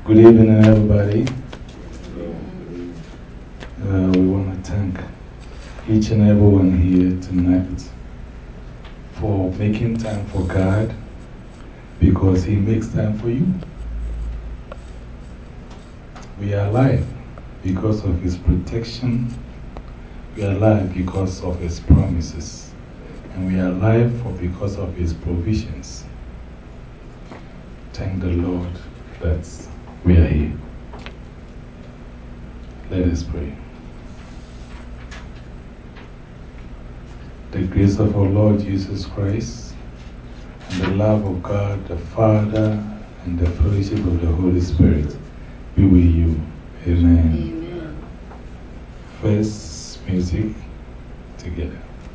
Good evening, everybody. We want to thank each and everyone here tonight for making time for God, because He makes time for you. We are alive because of His protection. We are alive because of His promises. And we are alive because of His provisions. Thank the Lord that we are here. Let us pray. The grace of our Lord Jesus Christ, and the love of God the Father, and the fellowship of the Holy Spirit be with you. Amen. Amen. First, music together.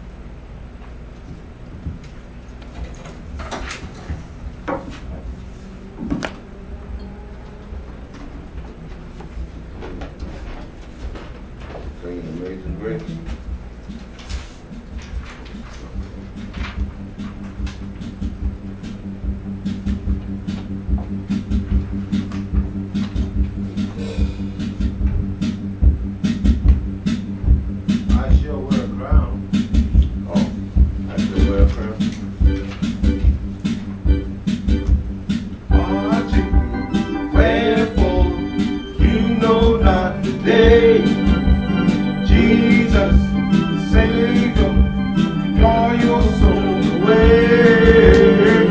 Singing Amazing Grace. I shall wear a crown. Oh, I shall wear a crown. Wherefore you know not the day, Jesus, the Savior, draw your soul away.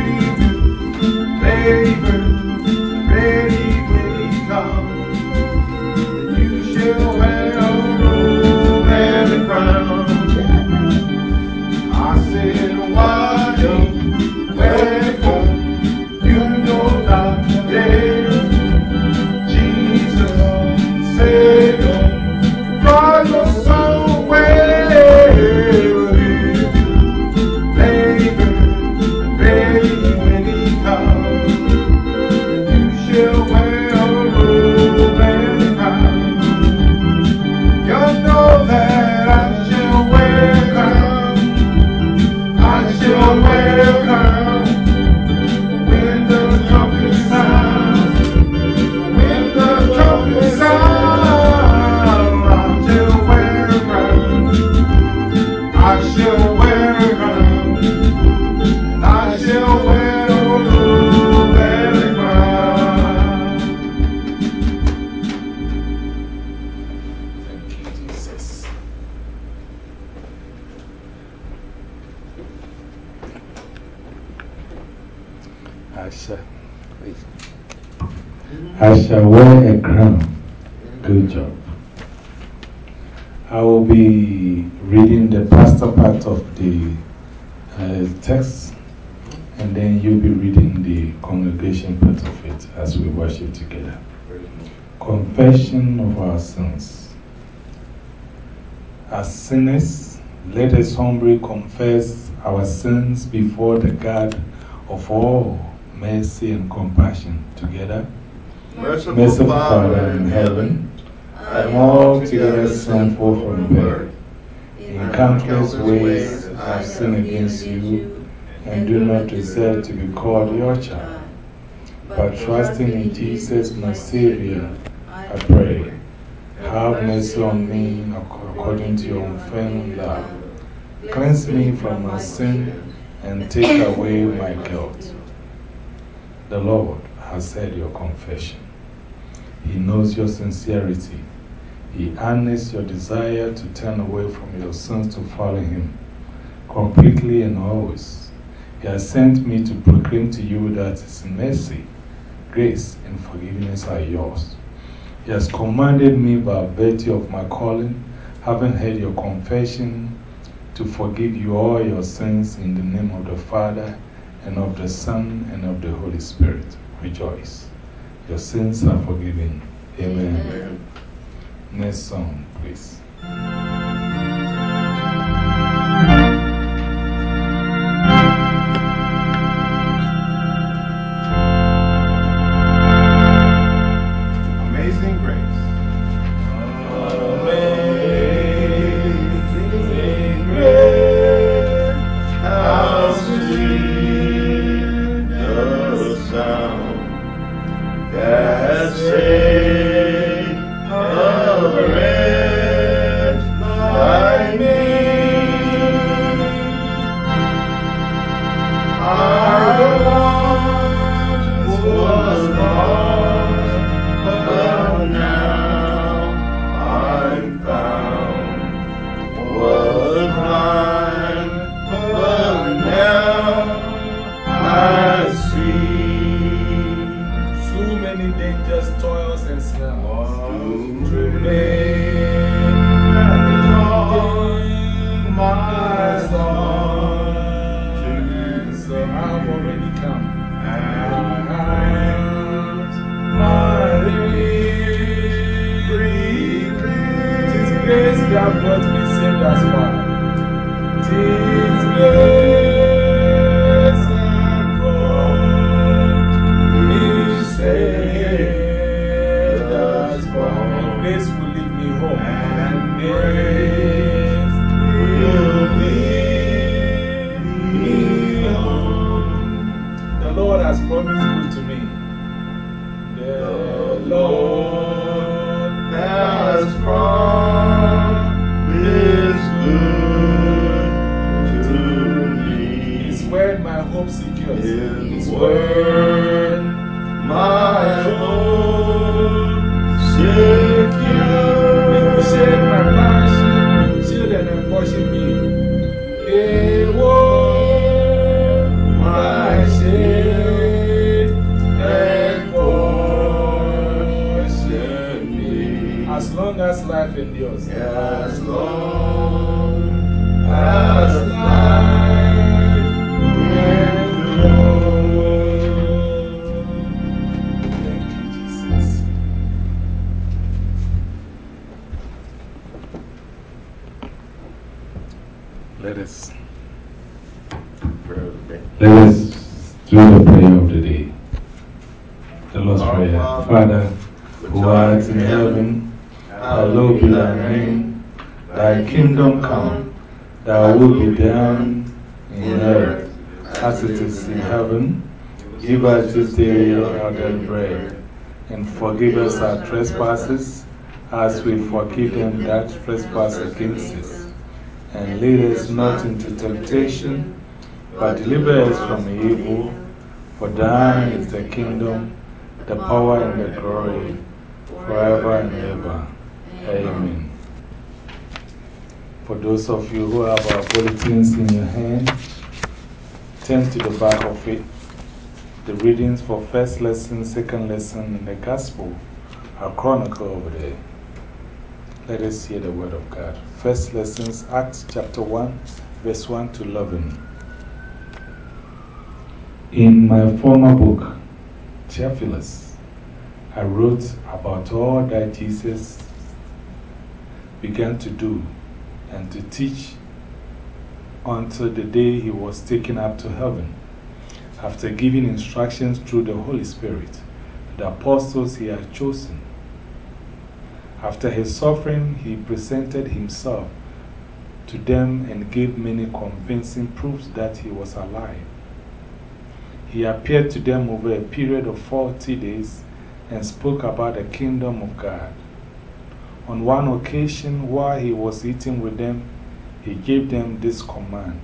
Labor, ready when He comes, and you shall wear a robe and a crown. I said, why, wherefore you know not the day, Jesus, Savior, draw your soul away. Labor, ready when He comes, you shall wear a robe and a crown. You know that I shall wear a crown. I shall wear a crown when the trumpet sounds. When the trumpet sounds, I shall wear a crown. I shall wear a crown. And I shall wear a robe and a crown. Thank you, Jesus. I shall wear a crown. Good job. I will be reading the pastor part of the text, and then you'll be reading the congregation part of it as we worship together. Confession of our sins. As sinners, let us humbly confess our sins before the God of all mercy and compassion. Together. Merciful Father in heaven, I am altogether sinful from birth. In countless ways I have sinned against you and do not deserve to be called your child. But trusting in Jesus, my Savior, I pray, have mercy on me according to your unfailing love. Cleanse me from my sin and take away my guilt. The Lord has heard your confession. He knows your sincerity. He honors your desire to turn away from your sins to follow Him completely and always. He has sent me to proclaim to you that His mercy, grace, and forgiveness are yours. He has commanded me by virtue of my calling, having heard your confession, to forgive you all your sins in the name of the Father, and of the Son, and of the Holy Spirit. Rejoice. Your sins are forgiven. Amen. Amen. Next song, please. Amazing Grace. Amazing Grace, how sweet the sound that Let us do the prayer of the day. The Lord's Prayer. Father, who art in heaven, hallowed be thy name. Thy kingdom come, thy will be done in earth as it is in heaven. Give us this day our daily bread, and forgive us our trespasses as we forgive them that trespass against us. And lead us not into temptation, but deliver us from evil. For thine is the kingdom, the power, and the glory, forever and ever. Amen. For those of you who have our bulletins in your hand, turn to the back of it. The readings for first lesson, second lesson, and the gospel are chronicled over there. Let us hear the word of God. First lessons, Acts chapter 1, verse 1 to 11. In my former book, Theophilus, I wrote about all that Jesus began to do and to teach until the day he was taken up to heaven, after giving instructions through the Holy Spirit, the apostles he had chosen. After his suffering, he presented himself to them and gave many convincing proofs that he was alive. He appeared to them over a period of 40 days and spoke about the kingdom of God. On one occasion, while he was eating with them, he gave them this command: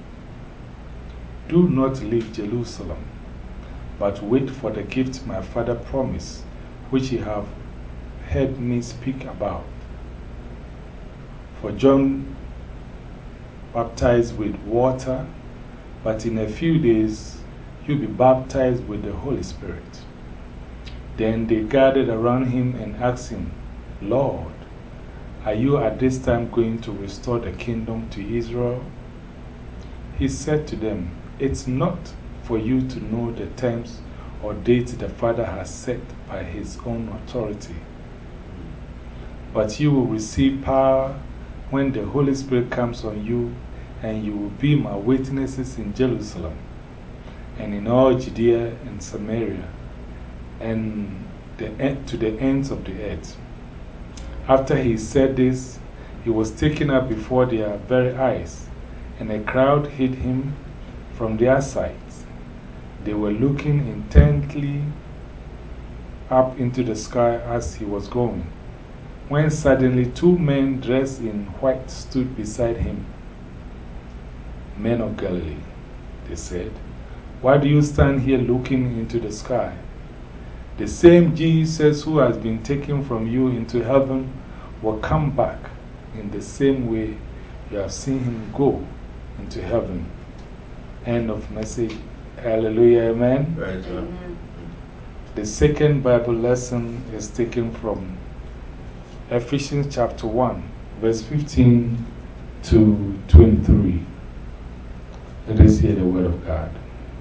Do not leave Jerusalem, but wait for the gift my Father promised, which ye have heard me speak about. For John baptized with water, but in a few days you'll be baptized with the Holy Spirit. Then they gathered around him and asked him, Lord, are you at this time going to restore the kingdom to Israel? He said to them, It's not for you to know the times or dates the Father has set by his own authority. But you will receive power when the Holy Spirit comes on you, and you will be my witnesses in Jerusalem, and in all Judea and Samaria, and to the ends of the earth. After he said this, he was taken up before their very eyes, and a crowd hid him from their sight. They were looking intently up into the sky as he was going, when suddenly 2 men dressed in white stood beside him. Men of Galilee, they said, why do you stand here looking into the sky? The same Jesus who has been taken from you into heaven will come back in the same way you have seen him go into heaven. End of message. Hallelujah, amen. Amen. The second Bible lesson is taken from Ephesians chapter 1, verse 15 to 23. Let us hear the word of God.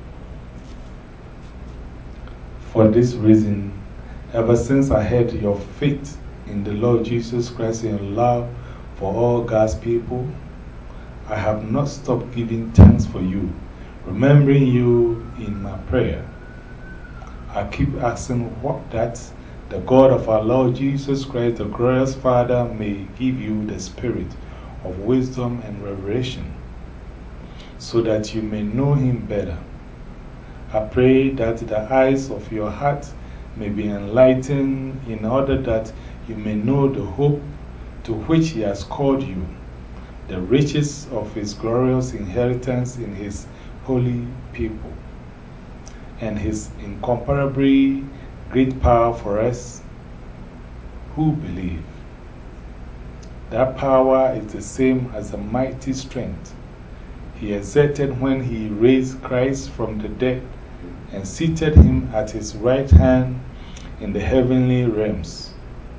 For this reason, ever since I heard your faith in the Lord Jesus Christ and love for all God's people, I have not stopped giving thanks for you, remembering you in my prayer. I keep asking that the God of our Lord Jesus Christ, the glorious Father, may give you the spirit of wisdom and revelation, so that you may know him better. I pray that the eyes of your heart may be enlightened in order that you may know the hope to which he has called you, the riches of his glorious inheritance in his holy people, and his incomparably great power for us who believe. That power is the same as the mighty strength he exerted when he raised Christ from the dead and seated him at his right hand in the heavenly realms,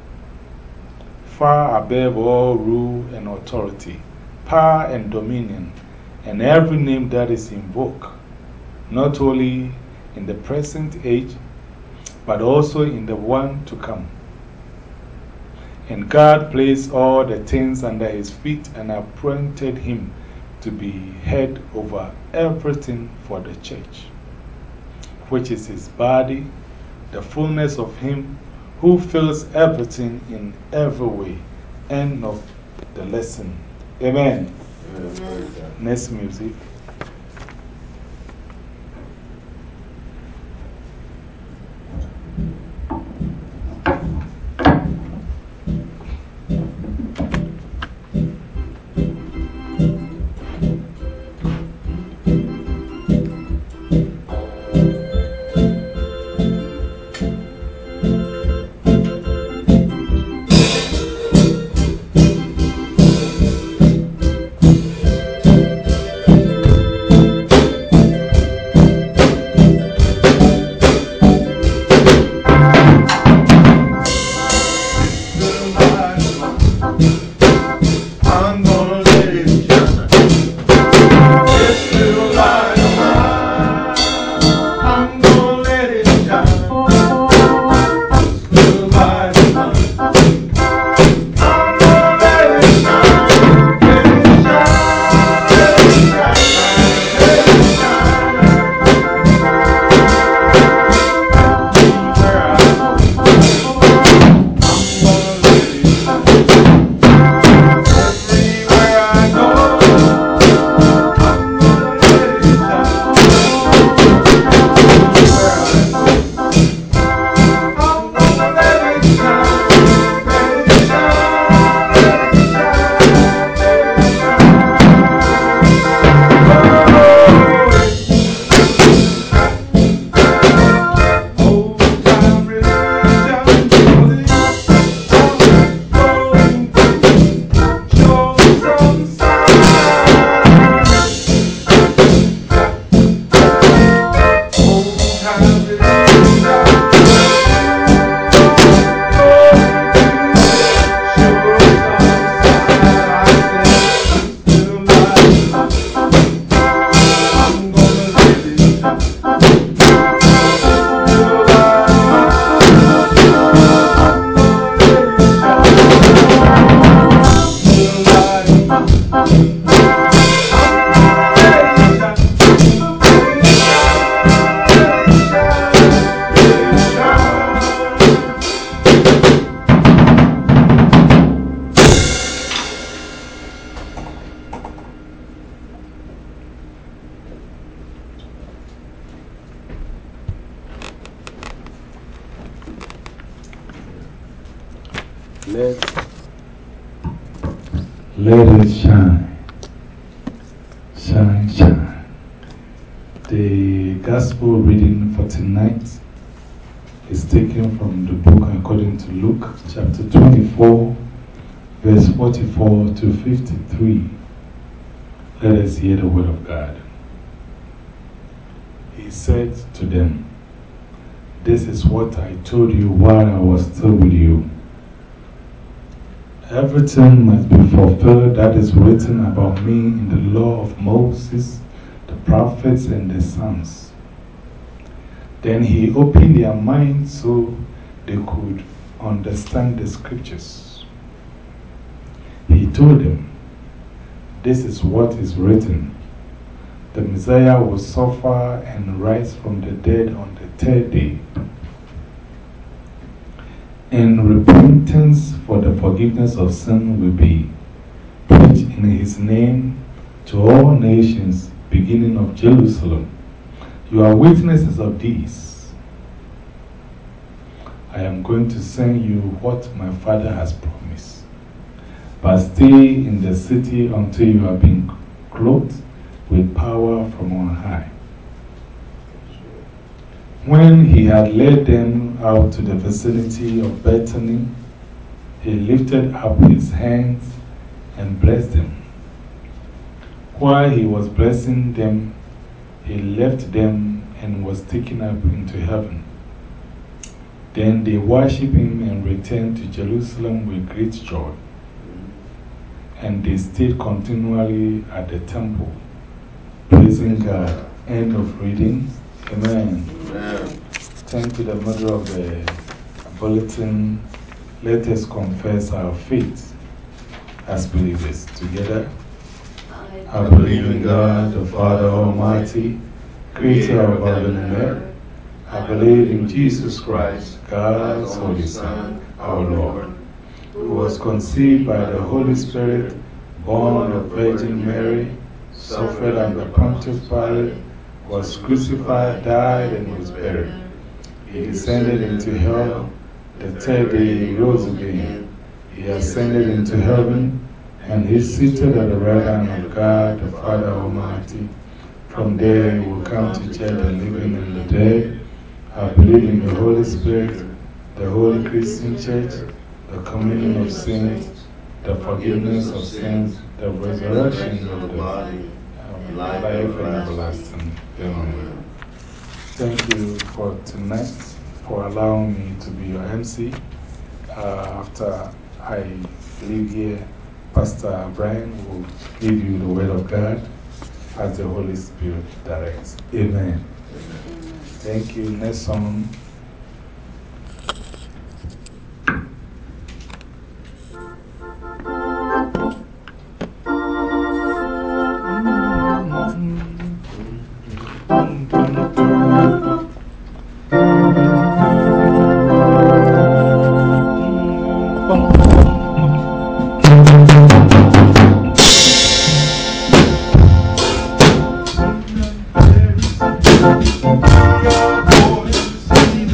far above all rule and authority, power and dominion, and every name that is invoked, not only in the present age, but also in the one to come. And God placed all the things under his feet and appointed him to be head over everything for the church, which is his body, the fullness of him who fills everything in every way. End of the lesson. Amen. Amen. Next music. Let it shine. Shine, shine. The gospel reading for tonight is taken from the book according to Luke, chapter 24, verse 44 to 53. Let us hear the word of God. He said to them, "This is what I told you while I was still with you. Everything must be fulfilled that is written about me in the law of Moses, the prophets, and the Psalms." Then he opened their minds so they could understand the scriptures. He told them, "This is what is written. The Messiah will suffer and rise from the dead on the third day. And repentance for the forgiveness of sin will be preached in his name to all nations, beginning of Jerusalem. You are witnesses of these. I am going to send you what my Father has promised. But stay in the city until you have been clothed with power from on high." When he had led them out to the vicinity of Bethany, he lifted up his hands and blessed them. While he was blessing them, he left them and was taken up into heaven. Then they worshipped him and returned to Jerusalem with great joy. And they stayed continually at the temple, praising God. End of reading. Amen. Amen. Turn to the middle of the bulletin. Let us confess our faith as believers. Together. I believe in God, the Father Almighty, creator of heaven and earth. I believe in Jesus Christ, God's Holy Son, our Lord, who was conceived by the Holy Spirit, born of Virgin Mary, suffered under Pontius Pilate, was crucified, died, and was buried. He descended into hell. The third day he rose again. He ascended into heaven, and he is seated at the right hand of God, the Father Almighty. From there he will come to judge the living and the dead. I believe in the Holy Spirit, the Holy Christian Church, the communion of saints, the forgiveness of sins, the resurrection of the body, and life everlasting. Amen. Thank you for tonight, for allowing me to be your MC. After I leave here, Pastor Brian will give you the word of God as the Holy Spirit directs. Amen. Thank you. Next song. Your voice, see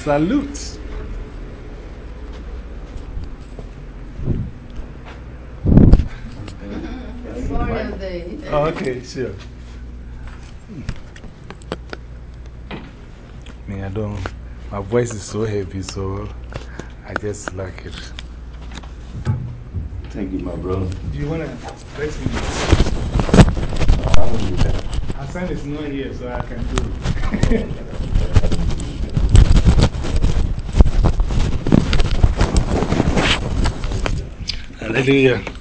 Salute. Oh, okay, sure. Me, I don't. My voice is so heavy, so I just like it. Thank you, my brother. Do you want to text me? I'll do that. Hassan is not here, so I can do it. Hallelujah.